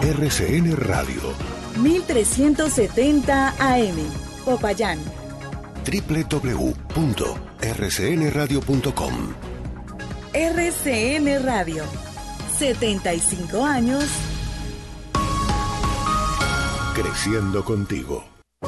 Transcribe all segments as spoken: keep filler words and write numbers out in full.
R C N Radio. mil trescientos setenta A M, Popayán. doble u doble u doble u punto r c n radio punto com. R C N Radio. setenta y cinco años. Creciendo contigo.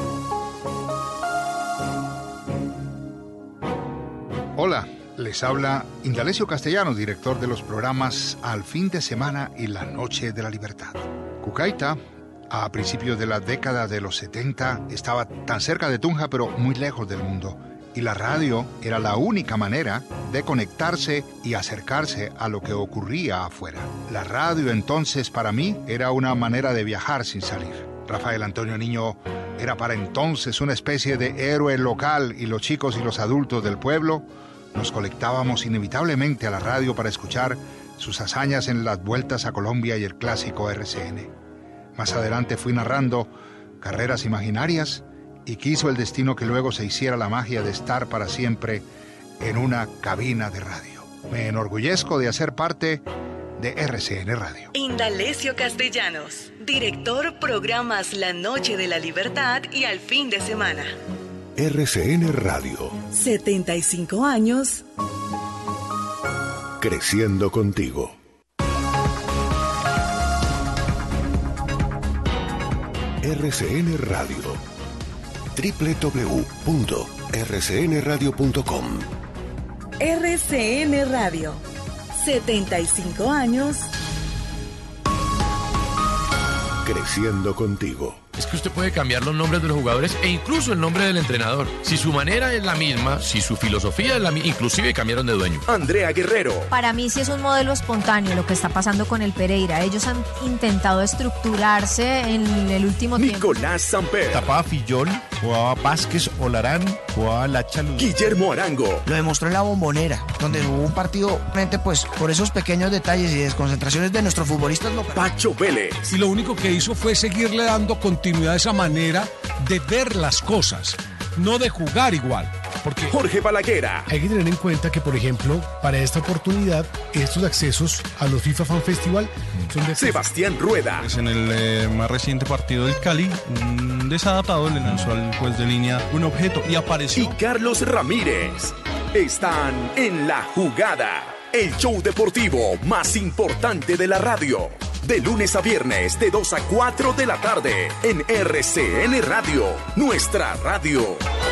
Hola, les habla Indalecio Castellanos, director de los programas Al Fin de Semana y La Noche de la Libertad. Cucaita, a principios de la década de los setenta, estaba tan cerca de Tunja, pero muy lejos del mundo. Y la radio era la única manera de conectarse y acercarse a lo que ocurría afuera. La radio entonces para mí era una manera de viajar sin salir. Rafael Antonio Niño era para entonces una especie de héroe local y los chicos y los adultos del pueblo nos conectábamos inevitablemente a la radio para escuchar sus hazañas en las vueltas a Colombia y el clásico R C N. Más adelante fui narrando carreras imaginarias y quiso el destino que luego se hiciera la magia de estar para siempre en una cabina de radio. Me enorgullezco de hacer parte de R C N Radio. Indalecio Castellanos, director programas La Noche de la Libertad y Al Fin de Semana. R C N Radio. setenta y cinco años. Creciendo contigo. R C N Radio. doble u doble u doble u punto r c n radio punto com. R C N Radio. setenta y cinco años. Creciendo contigo. Es que usted puede cambiar los nombres de los jugadores e incluso el nombre del entrenador. Si su manera es la misma, si su filosofía es la misma, inclusive cambiaron de dueño. Andrea Guerrero. Para mí sí es un modelo espontáneo lo que está pasando con el Pereira. Ellos han intentado estructurarse en el último tiempo. Nicolás Samper. Tapaba Fillol, jugaba Vázquez, Olarán, jugaba Lacha Luz. Guillermo Arango. Lo demostró en la Bombonera, donde hubo un partido, pues, por esos pequeños detalles y desconcentraciones de nuestros futbolistas locales. Pacho Vélez. Y lo único que hizo fue seguirle dando continuidad a esa manera de ver las cosas, no de jugar igual. Porque Jorge Balaguera. Hay que tener en cuenta que, por ejemplo, para esta oportunidad, estos accesos a los FIFA Fan Festival son de... Sebastián Rueda. Pues en el eh, más reciente partido del Cali, un desadaptado le lanzó al juez de línea un objeto y apareció. Y Carlos Ramírez. Están en La Jugada, el show deportivo más importante de la radio. De lunes a viernes, de dos a cuatro de la tarde, en R C N Radio, nuestra radio.